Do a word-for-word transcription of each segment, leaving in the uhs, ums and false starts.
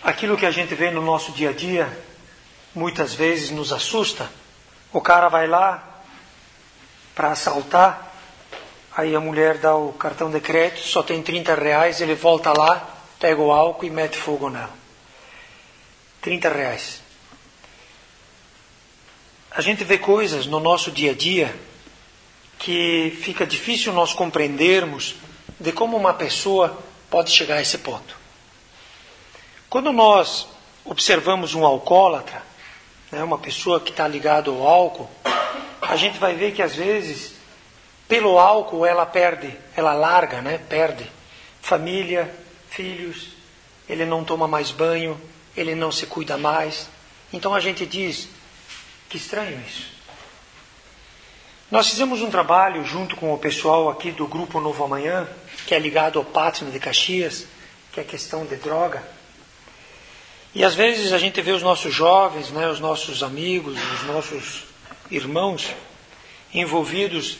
aquilo que a gente vê no nosso dia a dia, muitas vezes nos assusta. O cara vai lá para assaltar, aí a mulher dá o cartão de crédito, só tem trinta reais, ele volta lá, pega o álcool e mete fogo nela. trinta reais. A gente vê coisas no nosso dia a dia que fica difícil nós compreendermos de como uma pessoa pode chegar a esse ponto. Quando nós observamos um alcoólatra, né, uma pessoa que está ligada ao álcool, a gente vai ver que às vezes, pelo álcool, ela perde, ela larga, né, perde família, filhos, ele não toma mais banho, ele não se cuida mais. Então a gente diz, que estranho isso. Nós fizemos um trabalho junto com o pessoal aqui do Grupo Novo Amanhã, que é ligado ao Pátino de Caxias, que é questão de droga. E às vezes a gente vê os nossos jovens, né, os nossos amigos, os nossos irmãos envolvidos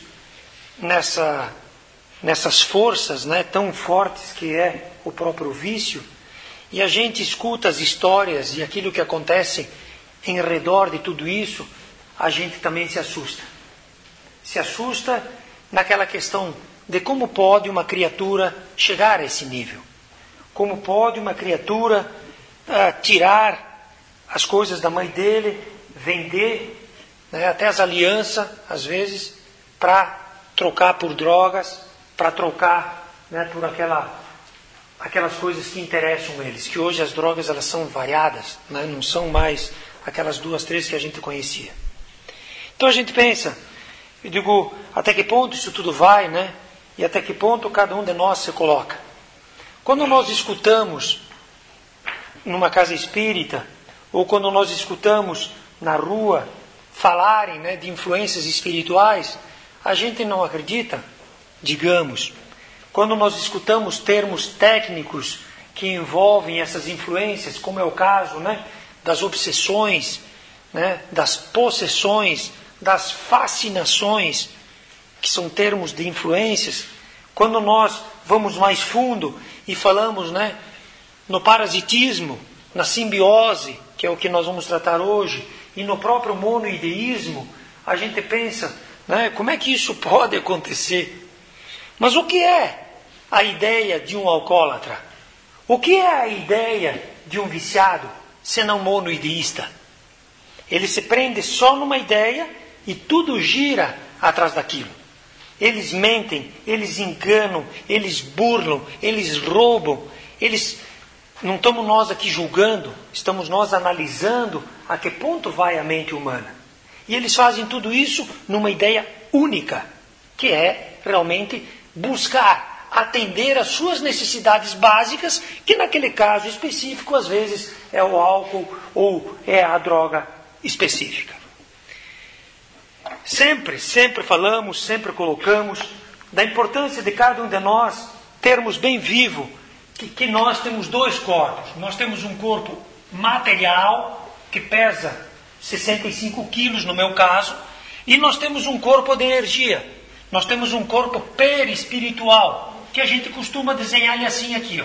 nessa, nessas forças, né, tão fortes que é o próprio vício. E a gente escuta as histórias e aquilo que acontece em redor de tudo isso, a gente também se assusta. Se assusta naquela questão de como pode uma criatura chegar a esse nível. Como pode uma criatura uh, tirar as coisas da mãe dele, vender, né, até as alianças, às vezes, para trocar por drogas, para trocar, né, por aquela, aquelas coisas que interessam eles. Que hoje as drogas elas são variadas, né, não são mais aquelas duas, três que a gente conhecia. Então a gente pensa, eu digo, até que ponto isso tudo vai, né? E até que ponto cada um de nós se coloca. Quando nós escutamos numa casa espírita, ou quando nós escutamos na rua falarem, né, de influências espirituais, a gente não acredita, digamos. Quando nós escutamos termos técnicos que envolvem essas influências, como é o caso, né, das obsessões, né, das possessões, das fascinações, que são termos de influências, quando nós vamos mais fundo e falamos, né, no parasitismo, na simbiose, que é o que nós vamos tratar hoje, e no próprio monoideísmo, a gente pensa, né, como é que isso pode acontecer? Mas o que é a ideia de um alcoólatra? O que é a ideia de um viciado, senão monoideísta? Ele se prende só numa ideia e tudo gira atrás daquilo. Eles mentem, eles enganam, eles burlam, eles roubam, eles... Não estamos nós aqui julgando, estamos nós analisando a que ponto vai a mente humana. E eles fazem tudo isso numa ideia única, que é realmente buscar atender às suas necessidades básicas, que naquele caso específico, às vezes, é o álcool ou é a droga específica. Sempre, sempre falamos, sempre colocamos da importância de cada um de nós termos bem vivo que, que nós temos dois corpos. Nós temos um corpo material, que pesa sessenta e cinco quilos no meu caso, e nós temos um corpo de energia. Nós temos um corpo perispiritual, que a gente costuma desenhar ele assim aqui, ó.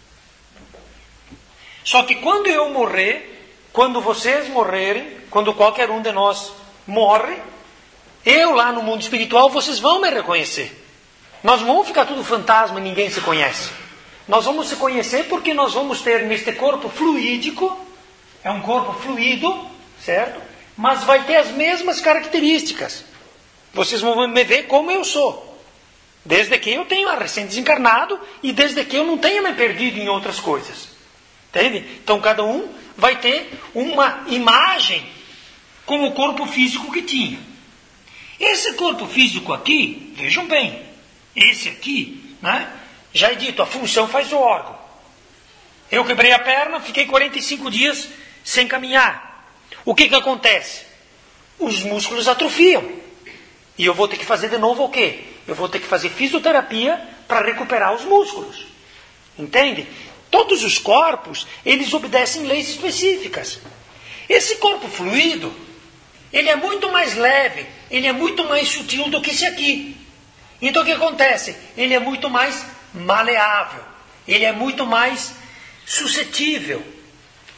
Só que quando eu morrer, quando vocês morrerem, quando qualquer um de nós morre, eu lá no mundo espiritual, vocês vão me reconhecer. Nós não vamos ficar tudo fantasma e ninguém se conhece. Nós vamos se conhecer porque nós vamos ter neste corpo fluídico, é um corpo fluido, certo? Mas vai ter as mesmas características. Vocês vão me ver como eu sou. Desde que eu tenha recém-desencarnado e desde que eu não tenha me perdido em outras coisas. Entende? Então cada um vai ter uma imagem com o corpo físico que tinha. Esse corpo físico aqui, vejam bem, esse aqui, né, já é dito, a função faz o órgão. Eu quebrei a perna, fiquei quarenta e cinco dias sem caminhar. O que que acontece? Os músculos atrofiam. E eu vou ter que fazer de novo o quê? Eu vou ter que fazer fisioterapia para recuperar os músculos. Entende? Todos os corpos, eles obedecem leis específicas. Esse corpo fluido, ele é muito mais leve, ele é muito mais sutil do que esse aqui. Então o que acontece? Ele é muito mais maleável, ele é muito mais suscetível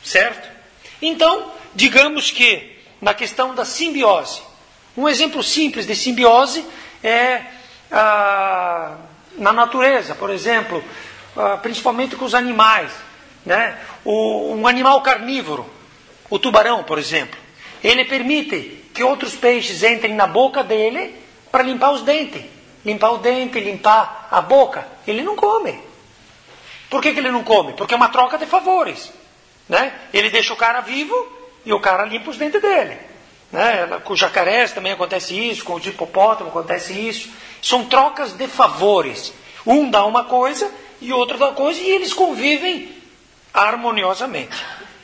Certo? Então, digamos que na questão da simbiose, um exemplo simples de simbiose é ah, na natureza, por exemplo, ah, principalmente com os animais, né? O, um animal carnívoro, o tubarão, por exemplo, ele permite que outros peixes entrem na boca dele para limpar os dentes. Limpar o dente, limpar a boca. Ele não come. Por que, que ele não come? Porque é uma troca de favores. Né? Ele deixa o cara vivo e o cara limpa os dentes dele. Né? Com os jacarés também acontece isso, com os hipopótamos acontece isso. São trocas de favores. Um dá uma coisa e outro dá uma coisa e eles convivem harmoniosamente.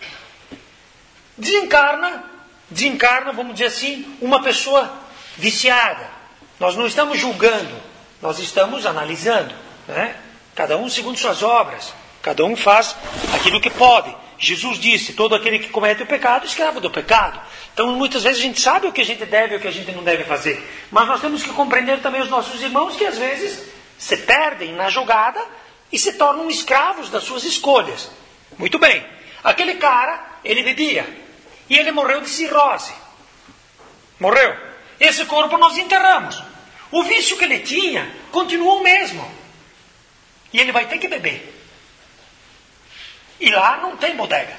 Desencarna, desencarna, vamos dizer assim, uma pessoa viciada. Nós não estamos julgando, nós estamos analisando. Né? Cada um segundo suas obras. Cada um faz aquilo que pode. Jesus disse, todo aquele que comete o pecado, escravo do pecado. Então, muitas vezes a gente sabe o que a gente deve e o que a gente não deve fazer. Mas nós temos que compreender também os nossos irmãos que às vezes se perdem na jogada e se tornam escravos das suas escolhas. Muito bem. Aquele cara, ele bebia. E ele morreu de cirrose. Morreu. Esse corpo nós enterramos. O vício que ele tinha continuou o mesmo. E ele vai ter que beber. E lá não tem bodega.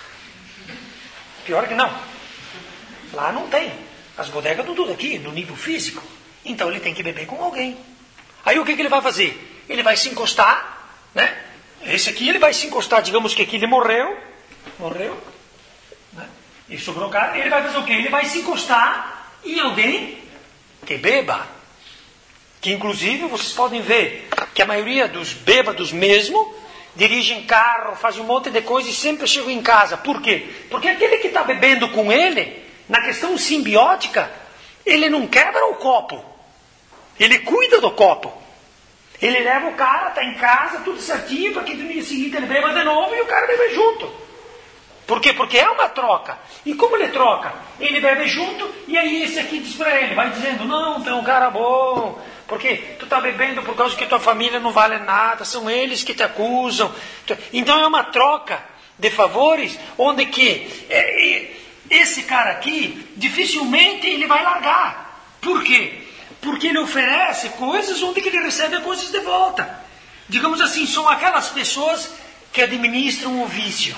Pior que não. Lá não tem. As bodegas estão tudo aqui, no nível físico. Então ele tem que beber com alguém. Aí o que, que ele vai fazer? Ele vai se encostar, né? Esse aqui ele vai se encostar, digamos que aqui ele morreu. Morreu. Né? E sobrou cara. Ele vai fazer o quê? Ele vai se encostar em alguém que beba. Que inclusive vocês podem ver que a maioria dos bêbados mesmo dirigem carro, fazem um monte de coisa e sempre chegam em casa. Por quê? Porque aquele que está bebendo com ele, na questão simbiótica, ele não quebra o copo. Ele cuida do copo. Ele leva o cara, está em casa, tudo certinho, para que no dia seguinte ele beba de novo e o cara bebe junto. Por quê? Porque é uma troca. E como ele troca? Ele bebe junto e aí esse aqui diz para ele, vai dizendo, não, tu é um cara bom, porque tu está bebendo por causa que tua família não vale nada, são eles que te acusam. Então é uma troca de favores, onde que esse cara aqui, dificilmente ele vai largar. Por quê? Porque ele oferece coisas onde que ele recebe coisas de volta. Digamos assim, são aquelas pessoas que administram o vício.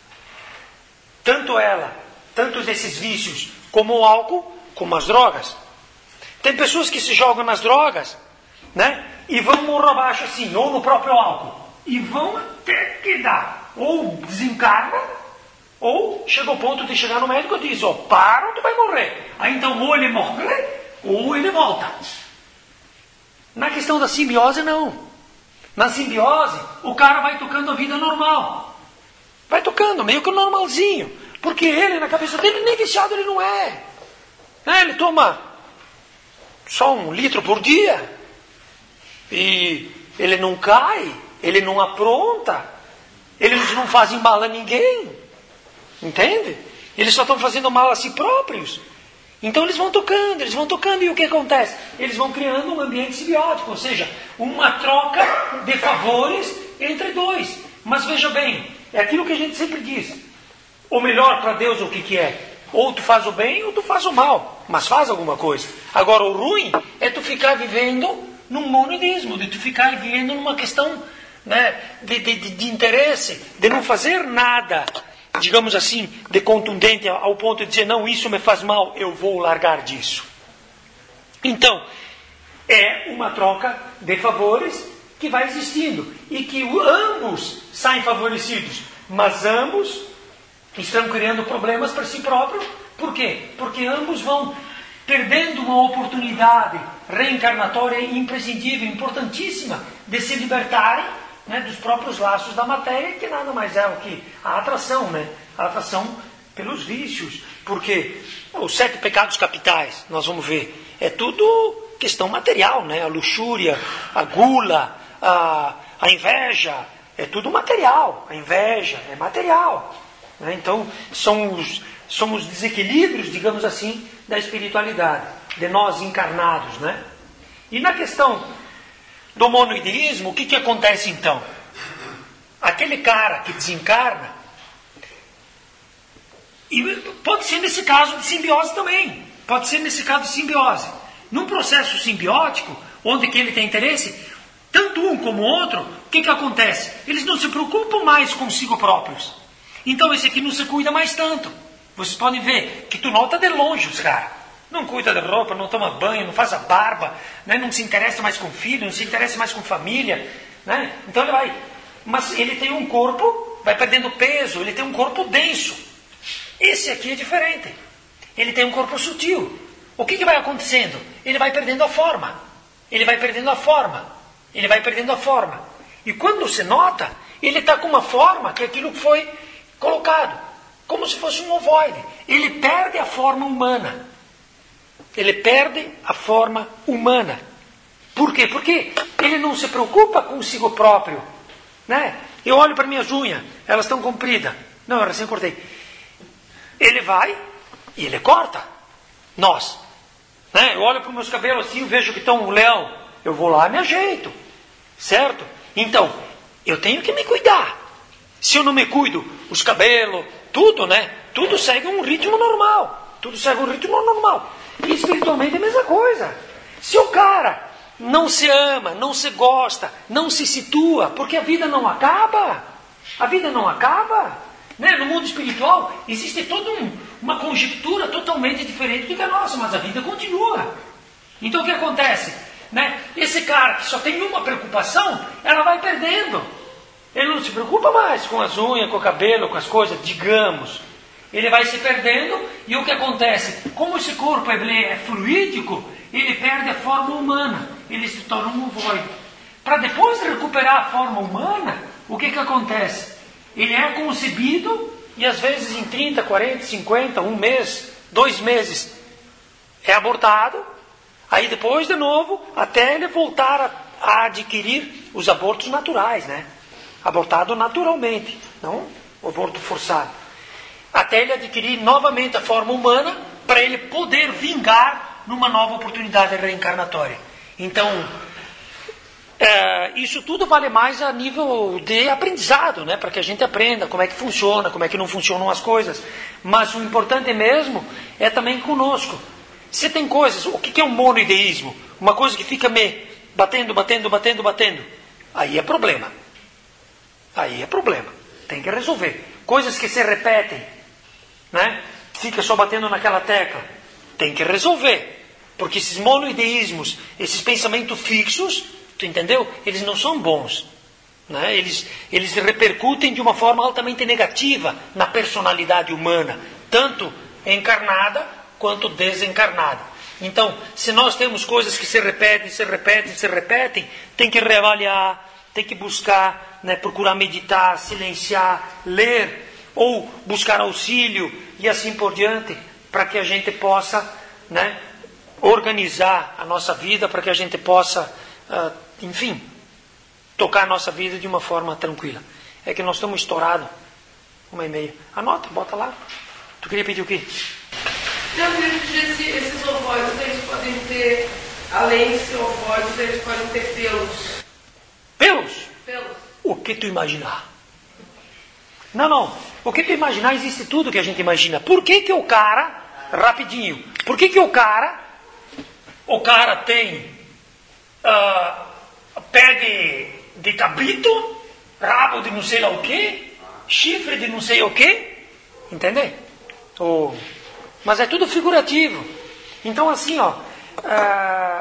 Tanto ela, tanto esses vícios, como o álcool, como as drogas. Tem pessoas que se jogam nas drogas, né? E vão morro abaixo assim, ou no próprio álcool. E vão até que dá. Ou desencarna, ou chega ao ponto de chegar no médico e diz, ó, oh, para ou tu vai morrer. Aí então ou ele morre, ou ele volta. Na questão da simbiose, não. Na simbiose, o cara vai tocando a vida normal. Vai tocando, meio que normalzinho. Porque ele, na cabeça dele, nem viciado ele não é. é ele toma só um litro por dia. E ele não cai, ele não apronta. Eles não fazem mal a ninguém. Entende? Eles só estão fazendo mal a si próprios. Então eles vão tocando, eles vão tocando. E o que acontece? Eles vão criando um ambiente simbiótico. Ou seja, uma troca de favores entre dois. Mas veja bem, é aquilo que a gente sempre diz. O melhor para Deus o que, que é? Ou tu faz o bem ou tu faz o mal. Mas faz alguma coisa. Agora o ruim é tu ficar vivendo num monismo. De tu ficar vivendo numa questão, né, de, de, de, de interesse. De não fazer nada, digamos assim, de contundente ao ponto de dizer, não, isso me faz mal, eu vou largar disso. Então, é uma troca de favores que vai existindo. E que ambos saem favorecidos. Mas ambos estão criando problemas para si próprios. Por quê? Porque ambos vão perdendo uma oportunidade reencarnatória imprescindível, importantíssima, de se libertarem, né, dos próprios laços da matéria, que nada mais é o que a atração, né? A atração pelos vícios. Porque os sete pecados capitais, nós vamos ver, é tudo questão material, né? A luxúria, a gula, a, a inveja, é tudo material. A inveja é material. Né? Então, são os, são os desequilíbrios, digamos assim, da espiritualidade, de nós encarnados. Né? E na questão do monoideísmo, o que, que acontece então? Aquele cara que desencarna, E pode ser nesse caso de simbiose também. Pode ser nesse caso de simbiose. Num processo simbiótico, onde que ele tem interesse, tanto um como o outro, o que, que acontece? Eles não se preocupam mais consigo próprios. Então esse aqui não se cuida mais tanto. Vocês podem ver que tu nota de longe os caras. Não cuida da roupa, não toma banho, não faz a barba, né? Não se interessa mais com filho, não se interessa mais com família. Né? Então ele vai... Mas ele tem um corpo, vai perdendo peso, ele tem um corpo denso. Esse aqui é diferente. Ele tem um corpo sutil. O que, que vai acontecendo? Ele vai perdendo a forma. Ele vai perdendo a forma. Ele vai perdendo a forma. E quando se nota, ele está com uma forma que é aquilo que foi colocado. Como se fosse um ovoide. Ele perde a forma humana. Ele perde a forma humana. Por quê? Porque ele não se preocupa consigo próprio. Né? Eu olho para minhas unhas, elas estão compridas. Não, eu recém cortei. Ele vai e ele corta. Nós. Né? Eu olho para os meus cabelos assim, eu vejo que estão um leão. Eu vou lá e me ajeito. Certo? Então, eu tenho que me cuidar. Se eu não me cuido, os cabelos, tudo, né? Tudo segue um ritmo normal. Tudo segue um ritmo normal. E espiritualmente é a mesma coisa. Se o cara não se ama, não se gosta, não se situa, porque a vida não acaba. A vida não acaba. Né? No mundo espiritual existe toda um, uma conjectura totalmente diferente do que a nossa, mas a vida continua. Então o que acontece? Né? Esse cara que só tem uma preocupação, ela vai perdendo. Ele não se preocupa mais com as unhas, com o cabelo, com as coisas, digamos. Ele vai se perdendo e o que acontece? Como esse corpo ele é fluídico, ele perde a forma humana. Ele se torna um ovoide. Para depois recuperar a forma humana, o que, que acontece? Ele é concebido e às vezes em trinta, quarenta, cinquenta, um mês, dois meses é abortado. Aí depois de novo, até ele voltar a, a adquirir os abortos naturais, né? Abortado naturalmente, não o aborto forçado. Até ele adquirir novamente a forma humana para ele poder vingar numa nova oportunidade reencarnatória. Então, é, isso tudo vale mais a nível de aprendizado, né? Para que a gente aprenda como é que funciona, como é que não funcionam as coisas. Mas o importante mesmo é também conosco. Se tem coisas, o que é um monoideísmo? Uma coisa que fica me batendo, batendo, batendo, batendo. Aí é problema. Aí é problema. Tem que resolver. Coisas que se repetem, né? Fica só batendo naquela tecla. Tem que resolver. Porque esses monoideísmos, esses pensamentos fixos, tu entendeu? Eles não são bons. Né? Eles, eles repercutem de uma forma altamente negativa na personalidade humana. Tanto encarnada quanto desencarnada. Então, se nós temos coisas que se repetem, se repetem, se repetem, tem que reavaliar, tem que buscar, né, procurar meditar, silenciar, ler, ou buscar auxílio e assim por diante, para que a gente possa, né, organizar a nossa vida, para que a gente possa, uh, enfim, tocar a nossa vida de uma forma tranquila. É que nós estamos estourados, uma e meia. Anota, bota lá. Tu queria pedir o quê? Eu queria pedir se esses ovoides, eles podem ter, além de ser ovoides, eles podem ter pelos. Pelos? Pelos. O que tu imaginar? Não, não. O que tu imaginar, existe tudo que a gente imagina. Por que que o cara, rapidinho, por que que o cara, o cara tem uh, pé de, de cabrito, rabo de não sei lá o quê, chifre de não sei o quê, entende? Oh. Mas é tudo figurativo. Então assim, ó, uh,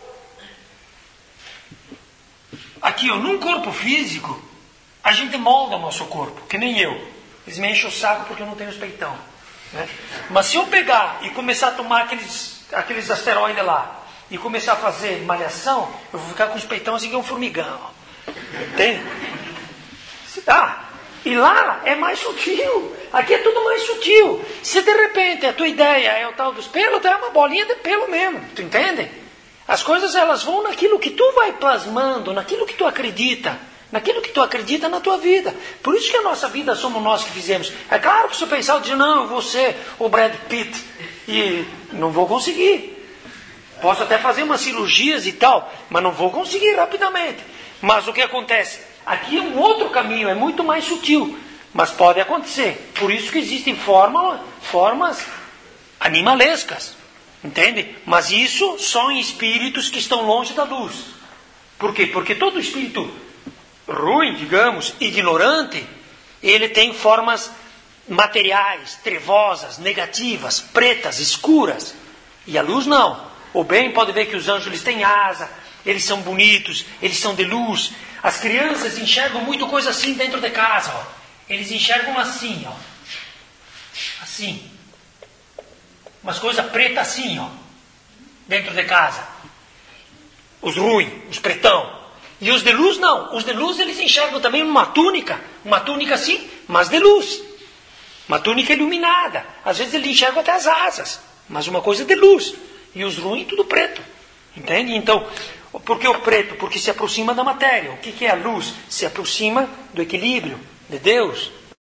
aqui, ó, num corpo físico, a gente molda o nosso corpo, que nem eu. Eles me enchem o saco porque eu não tenho os peitão. Né? Mas se eu pegar e começar a tomar aqueles, aqueles asteroides lá, e começar a fazer malhação, eu vou ficar com os peitão assim que é um formigão. Entende? Ah, e lá é mais sutil. Aqui é tudo mais sutil. Se de repente a tua ideia é o tal dos pelos, então é uma bolinha de pelo mesmo. Tu entende? As coisas elas vão naquilo que tu vai plasmando, naquilo que tu acredita. Naquilo que tu acredita na tua vida. Por isso que a nossa vida somos nós que fizemos. É claro que se eu pensar, eu digo, não, eu vou ser o Brad Pitt. E não vou conseguir. Posso até fazer umas cirurgias e tal, mas não vou conseguir rapidamente. Mas o que acontece? Aqui é um outro caminho, é muito mais sutil. Mas pode acontecer. Por isso que existem forma, formas animalescas. Entende? Mas isso só em espíritos que estão longe da luz. Por quê? Porque todo espírito ruim, digamos, ignorante, ele tem formas materiais, trevosas, negativas, pretas, escuras. E a luz não. O bem pode ver que os anjos eles têm asa, eles são bonitos, eles são de luz. As crianças enxergam muito coisa assim dentro de casa. Ó. Eles enxergam assim, ó. Assim. Umas coisas pretas assim, ó. Dentro de casa. Os ruins, os pretão. E os de luz não. Os de luz eles enxergam também uma túnica. Uma túnica assim, mas de luz. Uma túnica iluminada. Às vezes eles enxergam até as asas. Mas uma coisa de luz. E os ruins tudo preto. Entende? Então, por que o preto? Porque se aproxima da matéria. O que é a luz? Se aproxima do equilíbrio de Deus.